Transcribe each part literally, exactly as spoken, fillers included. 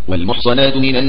والمحصنات من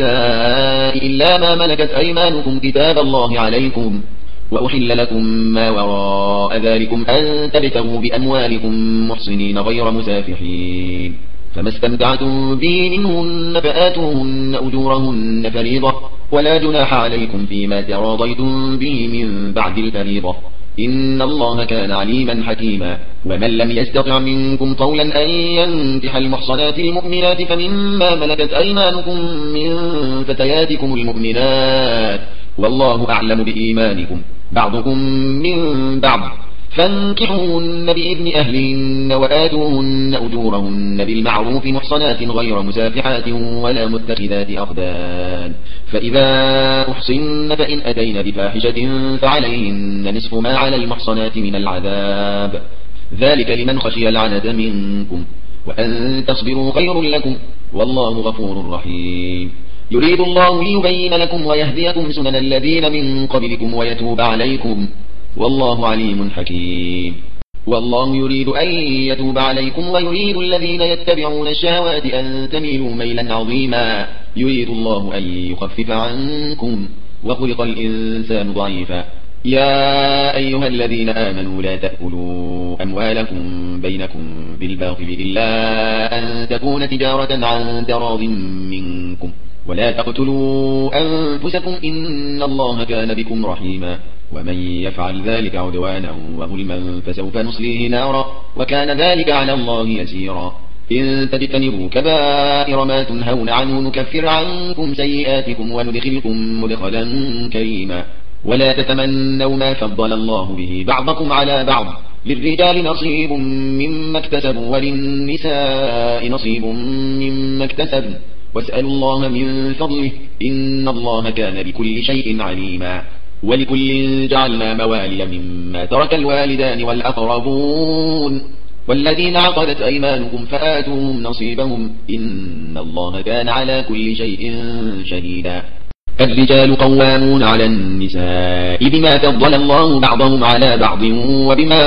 النساء إلا ما ملكت أيمانكم كتاب الله عليكم، وأحل لكم ما وراء ذلكم أن تبتغوا بأموالكم محصنين غير مسافحين، فما استمتعتم به منهن فآتوهن أجورهن فريضة، ولا جناح عليكم فيما تراضيتم به من بعد الفريضة، إن الله كان عليما حكيما. ومن لم يستطع منكم طولا أن ينكح المحصنات المؤمنات فمما ملكت أيمانكم من فتياتكم المؤمنات، والله أعلم بإيمانكم بعضكم من بعض، فانكحوهن بإذن أهلهن وآتوهن أجورهن بالمعروف محصنات غير مسافحات ولا متخذات أخدان، فإذا أحصن فإن أتين بفاحشة فعليهن نصف ما على المحصنات من العذاب، ذلك لمن خشي العنة منكم، وأن تصبروا خير لكم، والله غفور رحيم. يريد الله ليبين لكم ويهديكم سنن الذين من قبلكم ويتوب عليكم، والله عليم حكيم. والله يريد أن يتوب عليكم ويريد الذين يتبعون الشهوات أن تميلوا ميلا عظيما، يريد الله أن يخفف عنكم، وخلق الإنسان ضعيفا. يا أيها الذين آمنوا لا تأكلوا أموالكم بينكم بالباطل إلا أن تكون تجارة عن تراض منكم، ولا تقتلوا أنفسكم إن الله كان بكم رحيما، ومن يفعل ذلك عدوانا وظلما فسوف نصليه نارا، وكان ذلك على الله يسيرا. إن تجتنبوا كبائر ما تنهون عنه نكفر عنكم سيئاتكم وندخلكم مدخلا كريما. ولا تتمنوا ما فضل الله به بعضكم على بعض، للرجال نصيب مما اكتسبوا وللنساء نصيب مما اكتسبوا، واسألوا الله من فضله إن الله كان بكل شيء عليما. ولكل جعلنا موالي مما ترك الوالدان والأقربون والذين عقدت أيمانكم فآتوهم نصيبهم إن الله كان على كل شيء شهيدا. الرجال قوامون على النساء بما فضل الله بعضهم على بعض وبما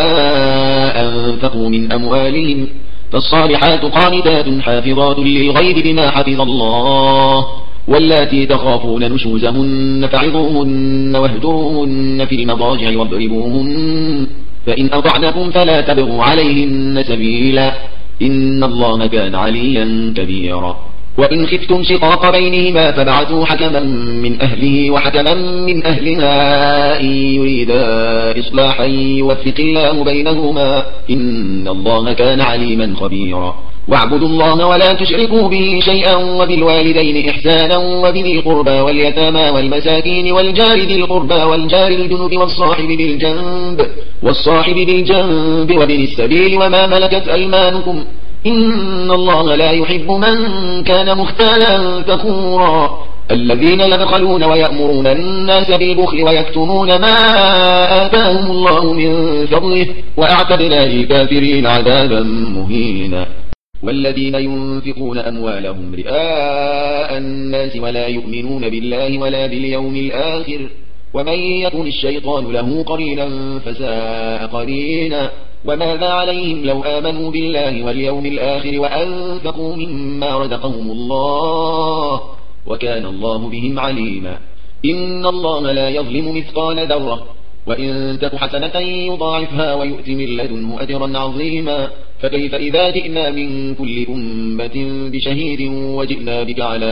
أنفقوا من أموالهم، فالصالحات قانتات حافظات للغيب بما حفظ الله، واللاتي تخافون نشوزهن فعظوهن واهجروهن في المضاجع واضربوهن، فإن أطعنكم فلا تبغوا عليهن سبيلا إن الله كان عليا كبيرا. وإن خفتم شقاق بينهما فبعثوا حكما من أهله وحكما من أهلها إن يريدا إصلاحا يوفق الله بينهما إن الله كان عليما خبيرا. واعبدوا الله ولا تشركوا به شيئا وبالوالدين إحسانا وبذي القربى واليتامى والمساكين والجار ذي القربى والجار الجنب والصاحب بالجنب والصاحب بالجنب وابن السبيل وما ملكت أيمانكم إن الله لا يحب من كان مختالا فخورا. الذين يبخلون ويأمرون الناس بالبخل ويكتمون ما آتاهم الله من فضله وأعتدنا للكافرين عذابا مهينا. والذين ينفقون أموالهم رئاء الناس ولا يؤمنون بالله ولا باليوم الآخر ومن يكن الشيطان له قرينا فساء قرينا. وماذا عليهم لو آمنوا بالله واليوم الآخر وأنفقوا مما رزقهم الله وكان الله بهم عليما. إن الله لا يظلم مثقال ذرة وإن تك حسنة يضاعفها ويؤت من لدنه أجرا عظيما. فكيف إذا جئنا من كل أمة بشهيد وجئنا بك على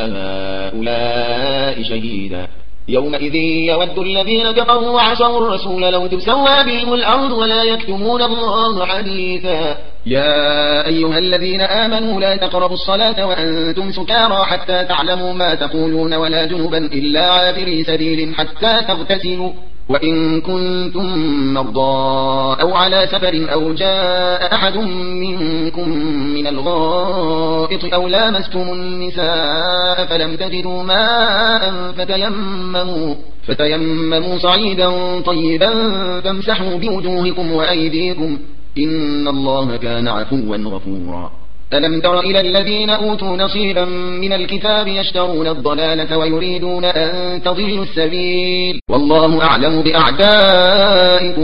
هؤلاء شهيدا. يومئذ يود الذين كفروا وعصوا الرسول لو تسوى بهم الأرض ولا يكتمون الله حديثا. يا أيها الذين آمنوا لا تقربوا الصلاة وأنتم سكارى حتى تعلموا ما تقولون ولا جنبا إلا عابري سبيل حتى تغتسلوا وإن كنتم مرضى أو على سفر أو جاء أحد منكم من الغائط أو لامستم النساء فلم تجدوا ماء فتيمموا, فتيمموا صعيدا طيبا فامسحوا بوجوهكم وأيديكم إن الله كان عفوا غفورا. ألم تر إلى الذين أوتوا نصيبا من الكتاب يشترون الضلالة ويريدون أن تضلوا السبيل والله أعلم بأعدائكم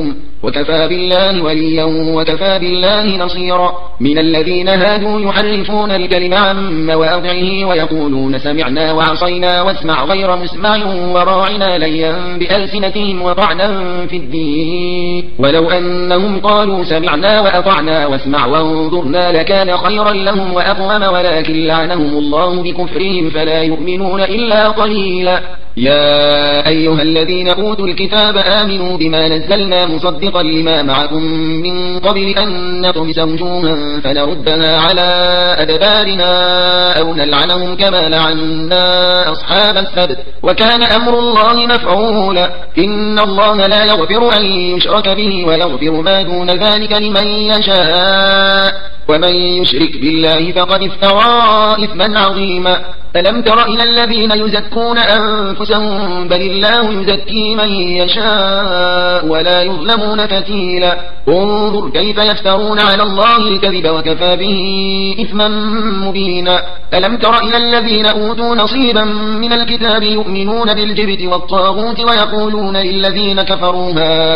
وكفى بالله وليا وكفى بالله نصيرا. من الذين هادوا يحرفون الكلم عن مواضعه ويقولون سمعنا وعصينا واسمع غير مسمع وراعنا ليا بألسنتهم وطعنا في الدين، ولو أنهم قالوا سمعنا وأطعنا واسمع وانظرنا لكان خيرا لهم وأقوم، ولكن لعنهم الله بكفرهم فلا يؤمنون إلا قليلا. يا أيها الذين أوتوا الكتاب آمنوا بما نزلنا مصدقا لما معكم من قبل أن نطمس وجوها فنردها على أدبارنا أو نلعنهم كما لعنا أصحاب السبت وكان أمر الله مفعولا. إن الله لا يغفر أن يشرك به ويغفر ما دون ذلك لمن يشاء، ومن يشرك بالله فقد افترى إثما عظيما. ألم تر إلى الذين يزكون أنفسهم بل الله يزكي من يشاء ولا يظلمون فتيلا. انظر كيف يفترون على الله الكذب وكفى به إثما مبينا. ألم تر إلى الذين أوتوا نصيبا من الكتاب يؤمنون بالجبت والطاغوت ويقولون للذين كفروا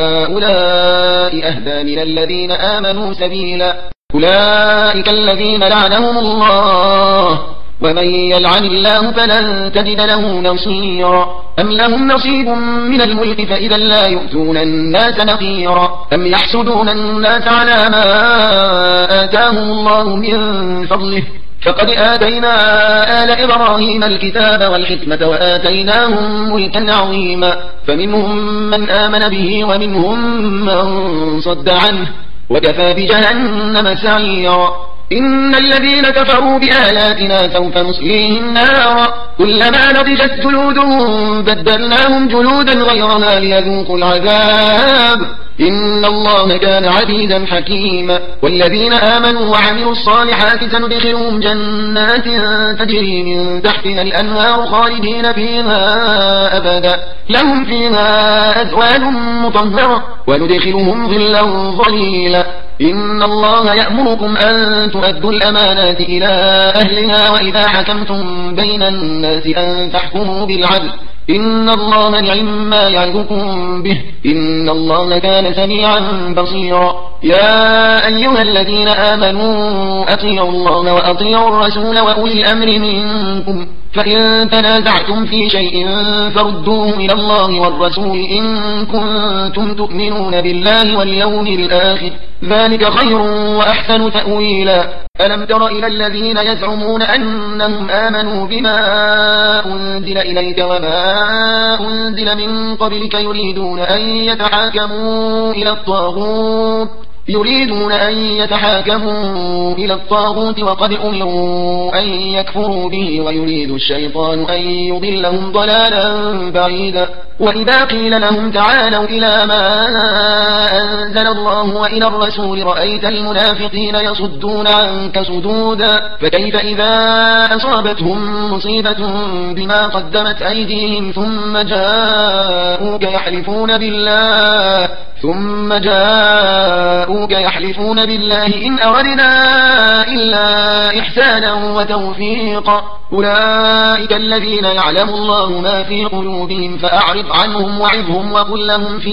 هؤلاء أهدى من الذين آمنوا سبيلا. أولئك الذين لعنهم الله ومن يلعن الله فلن تجد له نصيرا. أم لهم نصيب من الملك فإذا لا يؤتون الناس نقيرا. أم يحسدون الناس على ما آتاهم الله من فضله فقد آتينا آل إبراهيم الكتاب والحكمة وآتيناهم ملكا عظيما. فمنهم من آمن به ومنهم من صد عنه وكفى بجهنم سعيرا. إن الذين كفروا بآياتنا سوف نصليهم نارا كلما نضجت جلودهم بدلناهم جلودا غيرها ليذوقوا العذاب إن الله كان عزيزا حكيما. والذين آمنوا وعملوا الصالحات سندخلهم جنات تجري من تحتها الأنهار خالدين فيها أبدا لهم فيها أزواج مطهرة وندخلهم ظلا ظليلا. إن الله يأمركم أن تؤدوا الأمانات إلى أهلها وإذا حكمتم بين الناس أن تحكموا بالعدل إن الله نعم ما يعظكم به إن الله كان سميعا بصيرا. يا أيها الذين آمنوا أطيعوا الله وأطيعوا الرسول وأولي الأمر منكم فإن تنازعتم في شيء فردوه إلى الله والرسول إن كنتم تؤمنون بالله واليوم الآخر ذلك خير وأحسن تأويلا. ألم تر إلى الذين يزعمون أنهم آمنوا بما أنزل إليك وما أنزل من قبلك يريدون أن يتحاكموا إلى الطاغوت يريدون أن يتحاكموا إلى الطاغوت وقد أمروا أن يكفروا به ويريد الشيطان أن يضلهم ضلالا بعيدا. وإذا قيل لهم تعالوا إلى ما أنزل الله وإلى الرسول رأيت المنافقين يصدون عنك صدودا. فكيف إذا أصابتهم مصيبة بما قدمت أيديهم ثم جاءوك يحلفون بالله ثم جاءوك يحلفون بالله إن أردنا إلا إحسانا وتوفيقا. أولئك الذين يعلم الله ما في قلوبهم فأعرض عنهم وعظهم وقل لهم في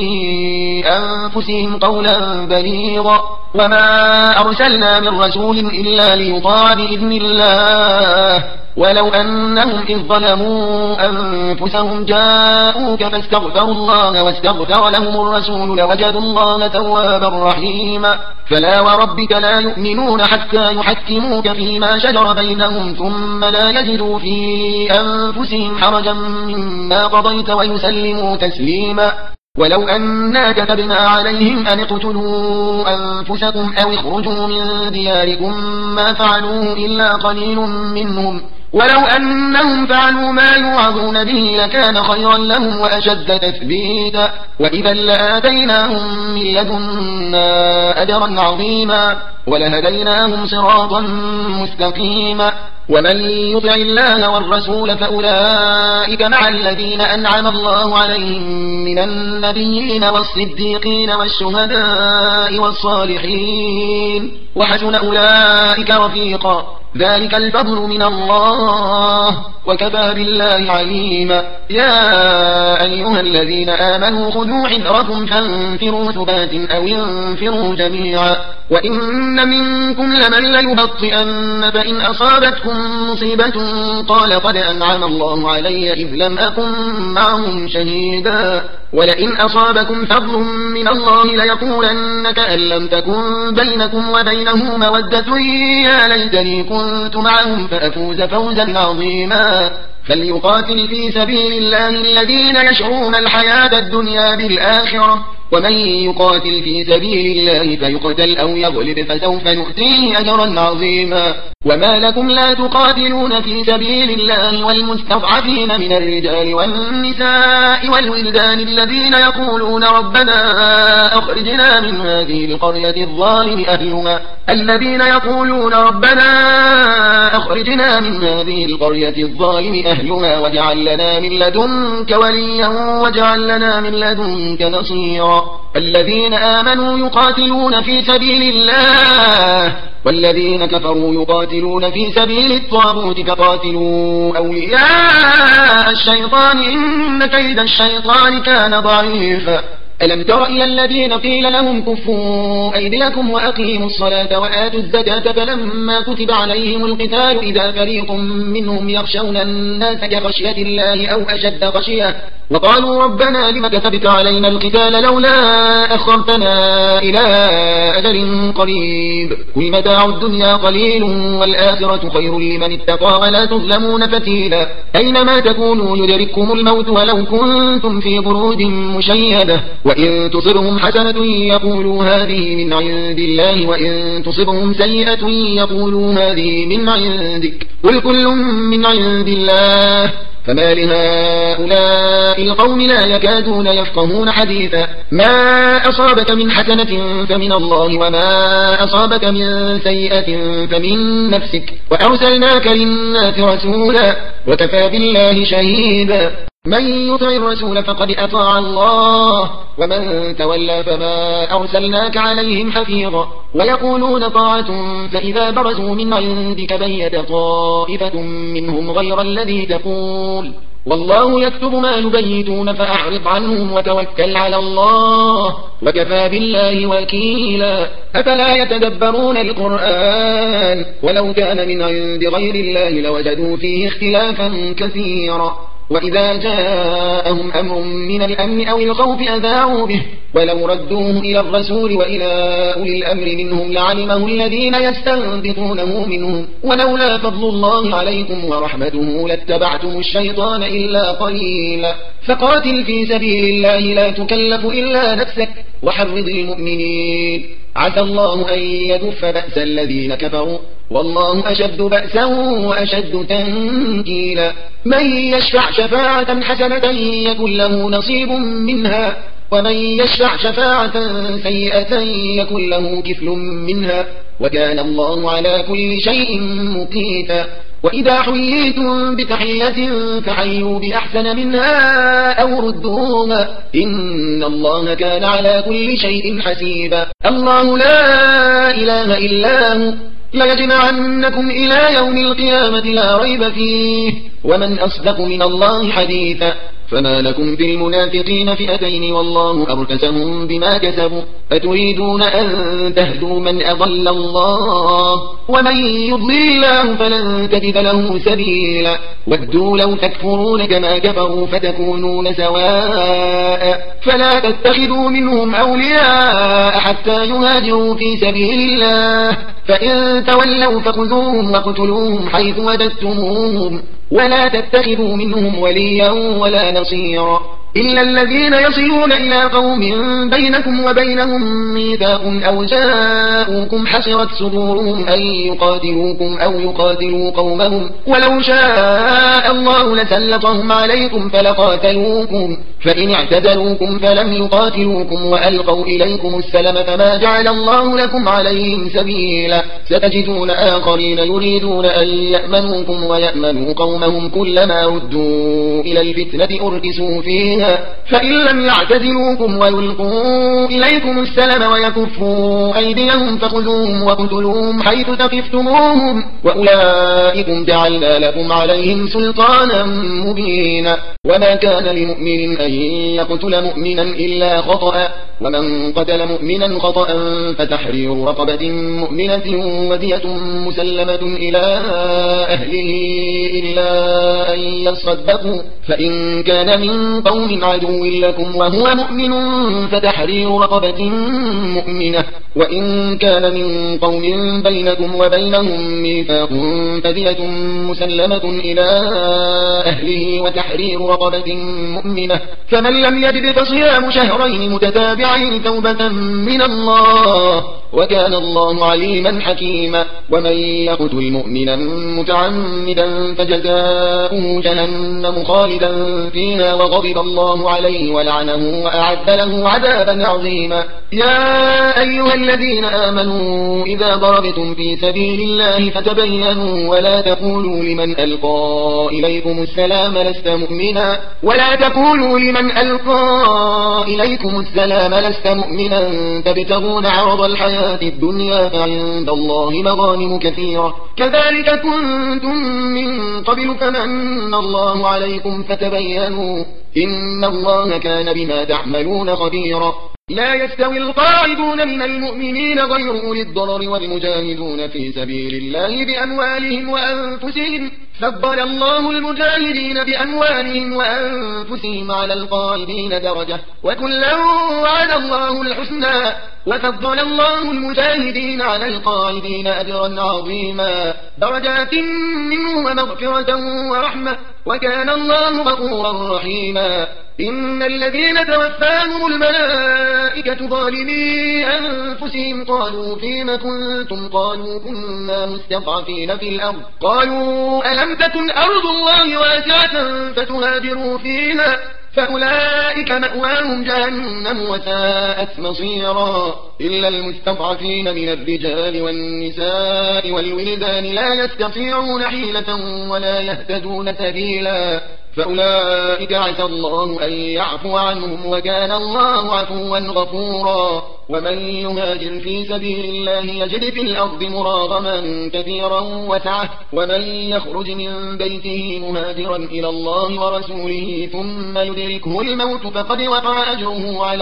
أنفسهم قولا بليغا. وما أرسلنا من رسول إلا ليطاع بإذن الله ولو أنهم إذ ظلموا أنفسهم جاءوك فاستغفروا الله واستغفر لهم الرسول لوجدوا الله توابا رحيما. فلا وربك لا يؤمنون حتى يحكموك فيما شجر بينهم ثم لا يجدوا في أنفسهم حرجا مما قضيت ويسلموا تسليما. ولو أنا كتبنا عليهم أن اقتلوا أنفسكم أو اخرجوا من دياركم ما فعلوه إلا قليل منهم ولو أنهم فعلوا ما يوعظون به لكان خيرا لهم وأشد تثبيتا وإذا لآتيناهم من لدنا أجرا عظيما ولهديناهم صراطا مستقيما. ومن يطع الله والرسول فأولئك مع الذين أنعم الله عليهم من النبيين والصديقين والشهداء والصالحين وحسن أولئك رفيقا. ذلك الفضل من الله وكفى بالله عليما. يا أيها الذين آمنوا خذوا حذركم فانفروا ثبات أو انفروا جميعا وإن منكم لمن ليبطئن فإن أصابتكم مصيبة قال قد أنعم الله علي إذ لم أكن معهم شهيدا ولئن أصابكم فضل من الله ليقولن كأن لم تكن بينكم وبينه مودة يا ليتني كنت معهم فأفوز فوزا عظيما. فليقاتل في سبيل الله الذين يشعرون الحياة الدنيا بالآخرة ومن يقاتل في سبيل الله فيقتل أو يغلب فسوف نؤتيه أجرا عظيما. وما لكم لا تقاتلون في سبيل الله والمستضعفين من الرجال والنساء والولدان الذين يقولون ربنا أخرجنا من هذه القرية الظالم أهلها الذين يقولون ربنا أخرجنا من هذه القرية الظالم أهلها واجعل لنا من لدنك وليا واجعل لنا من لدنك نصيرا. الذين آمنوا يقاتلون في سبيل الله والذين كفروا يقاتلون في سبيل الطاغوت فقاتلوا أولياء الشيطان إن كيد الشيطان كان ضعيفا. ألم تر إلى الذين قيل لهم كفوا أيديكم وأقيموا الصلاة وآتوا الزكاة فلما كتب عليهم القتال إذا فريق منهم يخشون الناس كخشية الله أو أشد خشية وقالوا ربنا لم كتبت علينا القتال لولا أخرتنا إلى أجل قريب قل متاع الدنيا قليل والآخرة خير لمن اتقى ولا تظلمون فتيلا. أينما تكونوا يدرككم الموت ولو كنتم في بروج مشيدة وإن تصبهم حسنة يقولوا هذه من عند الله وإن تصبهم سيئة يقولوا هذه من عندك قل كل من عند الله فما لهؤلاء القوم لا يكادون يفقهون حديثا. ما أصابك من حسنة فمن الله وما أصابك من سيئة فمن نفسك وأرسلناك للناس رسولا وكفى بالله شهيدا. من يطع الرسول فقد أطاع الله ومن تولى فما أرسلناك عليهم حفيظا. ويقولون طاعة فإذا برزوا من عندك بيت طائفة منهم غير الذي تقول والله يكتب ما يبيتون فأعرض عنهم وتوكل على الله وكفى بالله وكيلا. أفلا يتدبرون القرآن ولو كان من عند غير الله لوجدوا فيه اختلافا كثيرا. وإذا جاءهم أمر من الأمن أو الخوف أذاعوا به ولو ردوه إلى الرسول وإلى أولي الأمر منهم لعلمه الذين يستنبطونه منهم ولولا فضل الله عليكم ورحمته لاتبعتم الشيطان إلا قليلا. فقاتل في سبيل الله لا تكلف إلا نفسك وحرض المؤمنين عسى الله أن يكف بأس الذين كفروا والله أشد بأسا وأشد تنكيلا. من يشفع شفاعة حسنة يكن له نصيب منها ومن يشفع شفاعة سيئة يكن له كفل منها وكان الله على كل شيء مقيتا. وإذا حييتم بتحية فحيوا بأحسن منها أو ردوها إن الله كان على كل شيء حسيبا. الله لا إله إلا هو ليجمعنكم إلى يوم القيامة لا ريب فيه ومن أصدق من الله حديثا. فما لكم في المنافقين فئتين والله أركسهم بما كسبوا أتريدون أن تهدوا من أضل الله ومن يضلل الله فلن تجد له سبيلا. ودوا لو تكفرون كما كفروا فتكونون سواء فلا تتخذوا منهم أولياء حتى يهاجروا في سبيل الله فإن تولوا فخذوهم وقتلوهم حيث وجدتموهم ولا تتخذوا منهم وليا ولا نصيرا إلا الذين يصلون إلى قوم بينكم وبينهم ميثاق أو جاءوكم حصرت صدورهم أن يقاتلوكم أو يقاتلوا قومهم ولو شاء الله لسلطهم عليكم فلقاتلوكم فإن اعتزلوكم فلم يقاتلوكم وألقوا إليكم السلم فما جعل الله لكم عليهم سبيلا. ستجدون آخرين يريدون أن يأمنوكم ويأمنوا قومهم كلما ردوا إلى الفتنة أركسوا فيها فيها فإن لم يعتزلوكم ويلقوا إليكم السلم ويكفوا أيديهم فخذوهم وقتلوهم حيث ثقفتموهم وأولئكم جعلنا لكم عليهم سلطانا مبينا وما كان لمؤمن أن يقتل مؤمنا إلا خطأ ومن قتل مؤمنا خطأ فتحرير رقبة مؤمنة ودية مسلمة إلى أهله إلا أن يصدقوا فإن كان من قوم عدو لكم وهو مؤمن فتحرير رقبة مؤمنة وإن كان من قوم بينكم وبينهم ميثاق فدية مسلمة إلى أهله وتحرير رقبة مؤمنة فمن لم يجد فصيام شهرين متتابعين توبة من الله وكان الله عليما حكيما ومن يقتل مؤمنا متعمدا فجزاؤه جهنم خالدا فيها وغضب الله عليه ولعنه وأعد له عذابا عظيما يا أيها الذين آمنوا إذا ضربتم في سبيل الله فتبينوا ولا تقولوا لمن ألقى إليكم السلام لست مؤمنا ولا تقولوا لمن ألقى إليكم السلام لست مؤمنا تبتغون عرض الحياة الدنيا فعند الله مغانم كثيرة كذلك كنتم من قبل فمن الله عليكم فتبينوا إن الله كان بما تعملون خبيرا لا يستوي القاعدون من المؤمنين غير أولي الضرر والمجاهدون في سبيل الله بأموالهم وأنفسهم فضل الله المجاهدين بأموالهم وأنفسهم على القاعدين درجة وكلا وعد الله الحسنى وفضل الله المجاهدين على القاعدين أجرا عظيما درجات منه ومغفرة ورحمة وكان الله غفورا رحيما إن الذين توفاهم الملائكة ظالمي أنفسهم قالوا فيم كنتم قالوا كنا مستضعفين في الأرض قالوا ألم تكن أرض الله واسعة فتهاجروا فيها فأولئك مأواهم جهنم وساءت مصيرا إلا المستضعفين من الرجال والنساء والولدان لا يستطيعون حيلة ولا يهتدون سبيلا فأولئك عسى الله أن يعفو عنهم وكان الله عفوا غفورا ومن يهاجر في سبيل الله يجد في الأرض مراغما كثيرا وسعة ومن يخرج من بيته مهاجرا إلى الله ورسوله ثم يدركه الموت فقد وقع أجره على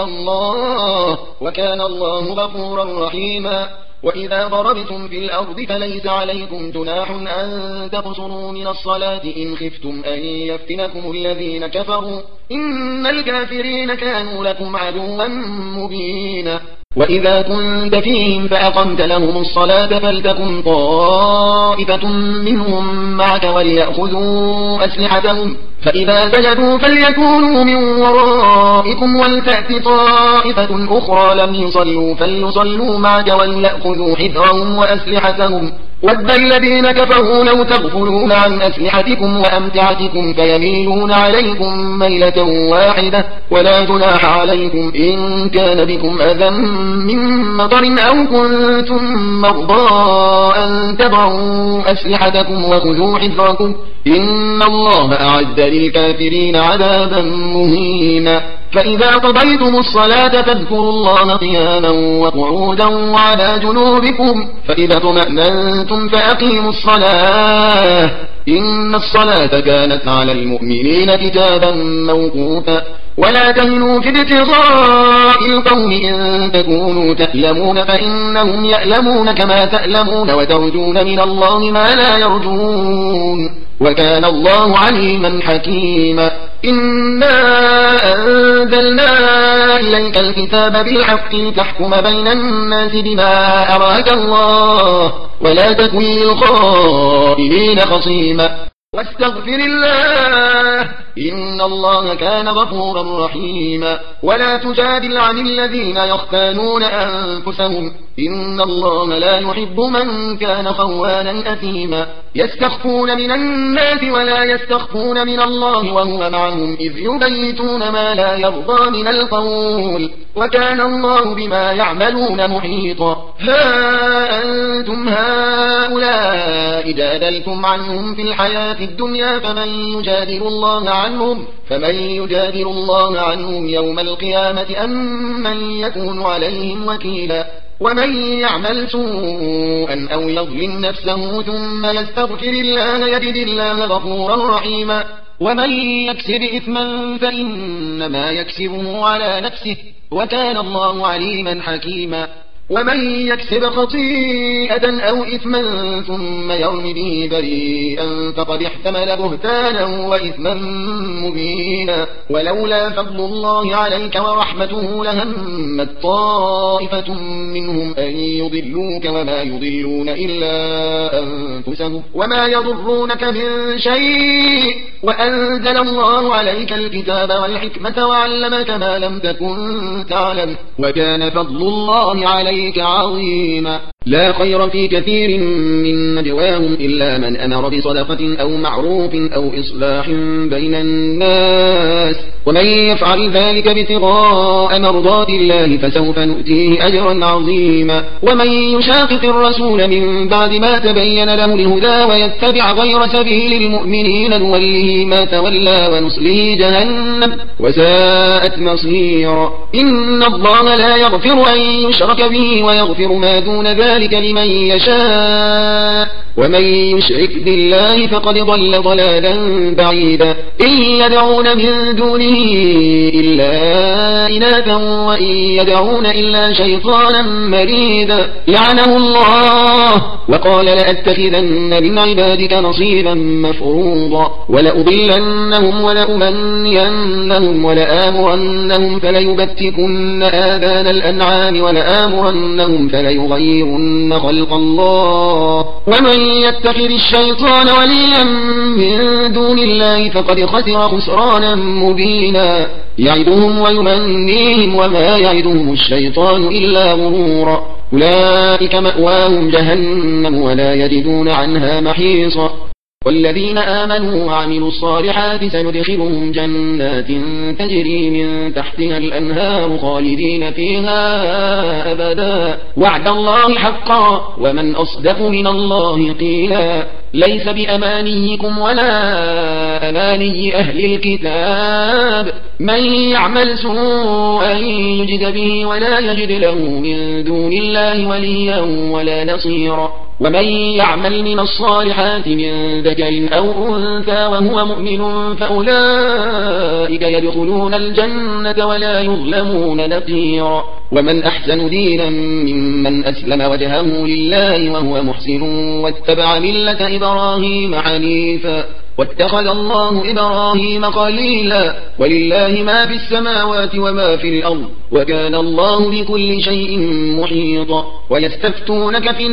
الله وكان الله غفورا رحيما وإذا ضربتم في الأرض فليس عليكم جناح أن تقصروا من الصلاة إن خفتم أن يفتنكم الذين كفروا إن الكافرين كانوا لكم عدوا مبينا وإذا كنت فيهم فأقمت لهم الصلاة فلتكن طائفة منهم معك وليأخذوا أسلحتهم فإذا سجدوا فليكونوا من ورائكم ولتأت طائفة أخرى لم يصلوا فليصلوا معك وليأخذوا حذرهم وأسلحتهم ود الذين كفروا لو تغفلون عن أسلحتكم وأمتعتكم فيميلون عليكم ميلة واحدة ولا جناح عليكم إن كان بكم أذى من مطر أو كنتم مرضى أن تضعوا أسلحتكم وخذوا حذركم إن الله أعد للكافرين عذابا مهينا فإذا قضيتم الصلاة فاذكروا الله قياما وقعودا وعلى جنوبكم فإذا اطمأننتم فأقيموا الصلاة إن الصلاة كانت على المؤمنين كتابا موقوتا ولا تهنوا في ابتغاء القوم إن تكونوا تألمون فإنهم يألمون كما تألمون وترجون من الله ما لا يرجون وكان الله عليما حكيما إنا أنزلنا إليك الكتاب بالحق لتحكم بين الناس بما أراك الله ولا تكن للخائنين خصيما واستغفر الله إن الله كان غفورا رحيما ولا تجادل عن الذين يختانون أنفسهم إن الله لا يحب من كان خوانا أثيما يستخفون من الناس ولا يستخفون من الله وهو معهم إذ يبيتون ما لا يرضى من القول وكان الله بما يعملون محيطا ها أنتم هؤلاء جادلتم عنهم في الحياة الدنيا فمن يجادل الله عنهم فمن يجادل الله عنهم يوم القيامة أم من يكون عليهم وكيلا ومن يعمل سوءا أو يظلم نفسه ثم يستغفر الله يجد الله غفورا رحيما ومن يكسب إثما فإنما يكسبه على نفسه وكان الله عليما حكيما ومن يكسب خطيئة أو إثما ثم يرم به بريئا فقد احتمل بهتانا وإثما مبينا ولولا فضل الله عليك ورحمته لهمت طائفة منهم أن يضلوك وما يضلون إلا أنفسهم وما يضرونك من شيء وأنزل الله عليك الكتاب والحكمة وعلمك ما لم تكن تعلم وكان فضل الله عليك عظيما لا خير في كثير من نجواهم إلا من أمر بصدقة أو معروف أو إصلاح بين الناس ومن يفعل ذلك ابتغاء مرضات الله فسوف نؤتيه أجرا عظيما ومن يشاقق الرسول من بعد ما تبين له الهدى ويتبع غير سبيل المؤمنين نوله ما تولى ونصله جهنم وساءت مصيرا إن الله لا يغفر أن يشرك به ويغفر ما دون ذلك لمن يشاء ومن يشرك بالله فقد ضل ضلالا بعيدا إن يدعون من دونه إلا إناثا وإن يدعون إلا شيطانا مريدا لعنه الله وقال لأتخذن من عبادك نصيبا مفروضا ولأضلنهم ولأمنينهم ولآمرنهم فليبتكن آذان الأنعام ولآمرنهم فليغيرن خلق الله ومن يتخذ الشيطان وليا من دون الله فقد خسر خسرانا مبينا يعدهم ويمنيهم وما يعدهم الشيطان إلا غرورا أولئك مأواهم جهنم ولا يجدون عنها محيصا والذين آمنوا وعملوا الصالحات سندخلهم جنات تجري من تحتها الأنهار خالدين فيها أبدا وعد الله حقا ومن أصدق من الله قيلا ليس بأمانيكم ولا أماني أهل الكتاب من يعمل سوءا يجد به ولا يجد له من دون الله وليا ولا نصيرا ومن يعمل من الصالحات من ذكر أو أنثى وهو مؤمن فأولئك يدخلون الجنة ولا يظلمون نقيرا ومن أحسن دينا ممن أسلم وجهه لله وهو محسن واتبع ملة إبراهيم حنيفا واتخذ الله إبراهيم خليلا ولله ما في السماوات وما في الأرض وكان الله بكل شيء محيطا ويستفتونك في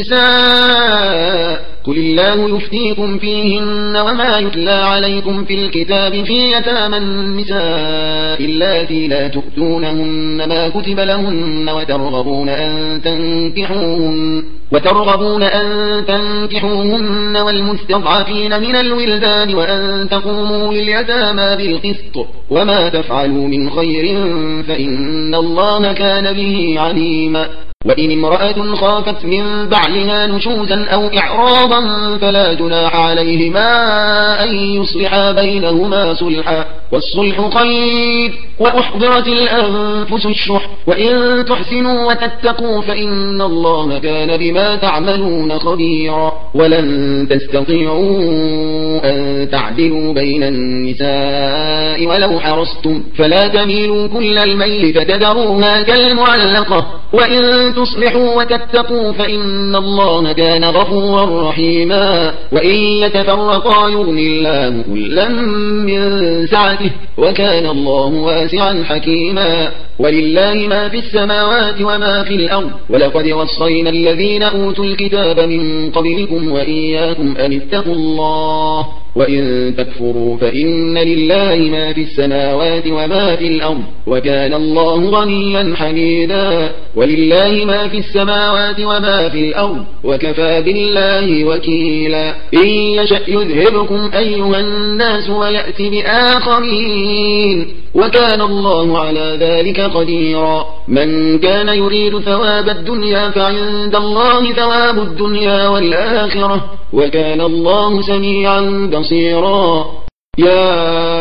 النساء قل الله يفتيكم فيهن وما يتلى عليكم في الكتاب في يتامى النساء اللاتي لا تؤتونهن ما كتب لهن وترغبون أن تنكحوهن وترغبون أن تنكحوهن والمستضعفين من الولدان وأن تقوموا لليتامى بالقسط وما تفعلوا من خير فإن الله كان به عليما وإن امرأة خافت من بعلها نشوزا أو إعراضا فلا جناح عليهما أن يصلحا بينهما صلحا والصلح خير وأحضرت الأنفس الشح وإن تحسنوا وتتقوا فإن الله كان بما تعملون خبيرا ولن تستطيعوا أن تعدلوا بين النساء ولو حرصتم فلا تميلوا كل الميل فتذروها كالمعلقة وإن تصلحوا وتتقوا فإن الله كان غفورا رحيما وإن يتفرقا يغني الله كلا من سعته وكان الله واسعا حكيما ولله ما في السماوات وما في الأرض ولقد وصينا الذين أوتوا الكتاب من قبلكم وإياكم أن اتقوا الله وإن تكفروا فإن لله ما في السماوات وما في الأرض وكان الله غنيا حميدا ولله ما في السماوات وما في الأرض وكفى بالله وكيلا إن يشأ يذهبكم أيها الناس ويأتي بآخرين وكان الله على ذلك قديرا من كان يريد ثواب الدنيا فعند الله ثواب الدنيا والآخرة وكان الله سميعا بصيرا يا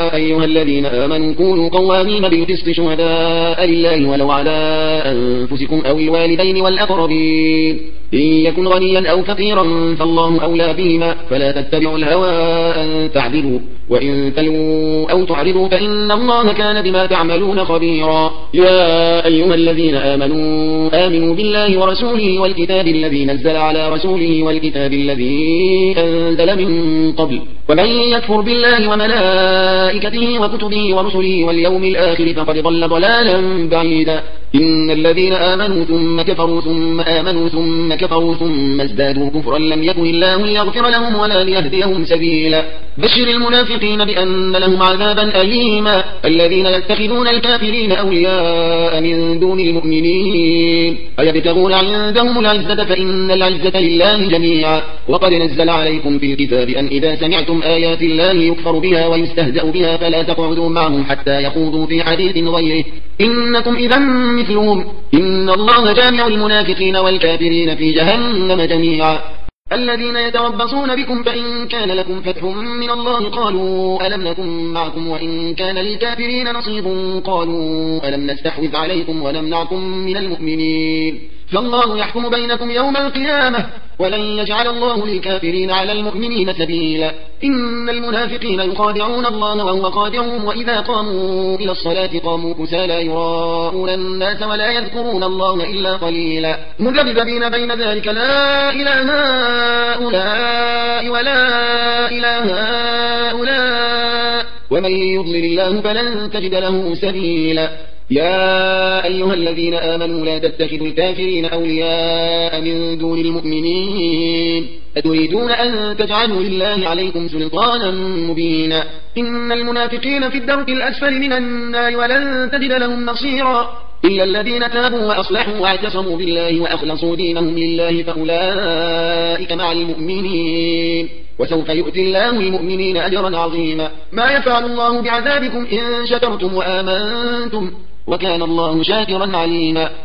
أيها الذين آمنوا كونوا قوامين بالقسط شهداء لله ولو على أنفسكم أو الوالدين والأقربين إن يكن غنيا أو فقيرا فالله أولى بهما فلا تتبعوا الهوى أن تعدلوا وإن تلووا أو تعرضوا فإن الله كان بما تعملون خبيرا يا أيها الذين آمنوا آمنوا بالله ورسوله والكتاب الذي نزل على رسوله والكتاب الذي أنزل من قبل ومن يكفر بالله وملائكته وكتبه ورسله واليوم الآخر فقد ضل ضلالا بعيدا إن الذين آمنوا ثم كفروا ثم آمنوا ثم كفروا ثم ازدادوا كفرا لم يكن الله ليغفر لهم ولا ليهديهم سبيلا بشر المنافقين بأن لهم عذابا أليما الذين يتخذون الكافرين أولياء من دون المؤمنين أيبتغون عندهم العزة فإن العزة لله جميعا وقد نزل عليكم في الكتاب أن إذا سمعتم آيات الله يكفر بها ويستهزأ بها فلا تقعدوا معهم حتى يخوضوا في حديث غيره إنكم إذا مثلهم إن الله جامع المنافقين والكافرين في جهنم جميعا الذين يتربصون بكم فإن كان لكم فتح من الله قالوا ألم نكن معكم وإن كان للكافرين نصيب قالوا ألم نستحوذ عليكم ونمنعكم من المؤمنين فالله يحكم بينكم يوم القيامة ولن يجعل الله للكافرين على المؤمنين سبيلا إن المنافقين يخادعون الله وهو خادعهم وإذا قاموا إلى الصلاة قاموا كسالى يراءون الناس ولا يذكرون الله إلا قليلا مذبذبين بين ذلك لا إله هؤلاء ولا إله هؤلاء ومن يضلل الله فلن تجد له سبيلا يا أيها الذين آمنوا لا تتخذوا الكافرين أولياء من دون المؤمنين أتريدون أن تجعلوا لله عليكم سلطانا مبينا إن المنافقين في الدرك الأسفل من النار ولن تجد لهم نصيرا إلا الذين تابوا وأصلحوا واعتصموا بالله وأخلصوا دينهم لله فأولئك مع المؤمنين وسوف يؤتي الله المؤمنين أجرا عظيما ما يفعل الله بعذابكم إن شكرتم وآمنتم وكان الله شاكرا عليما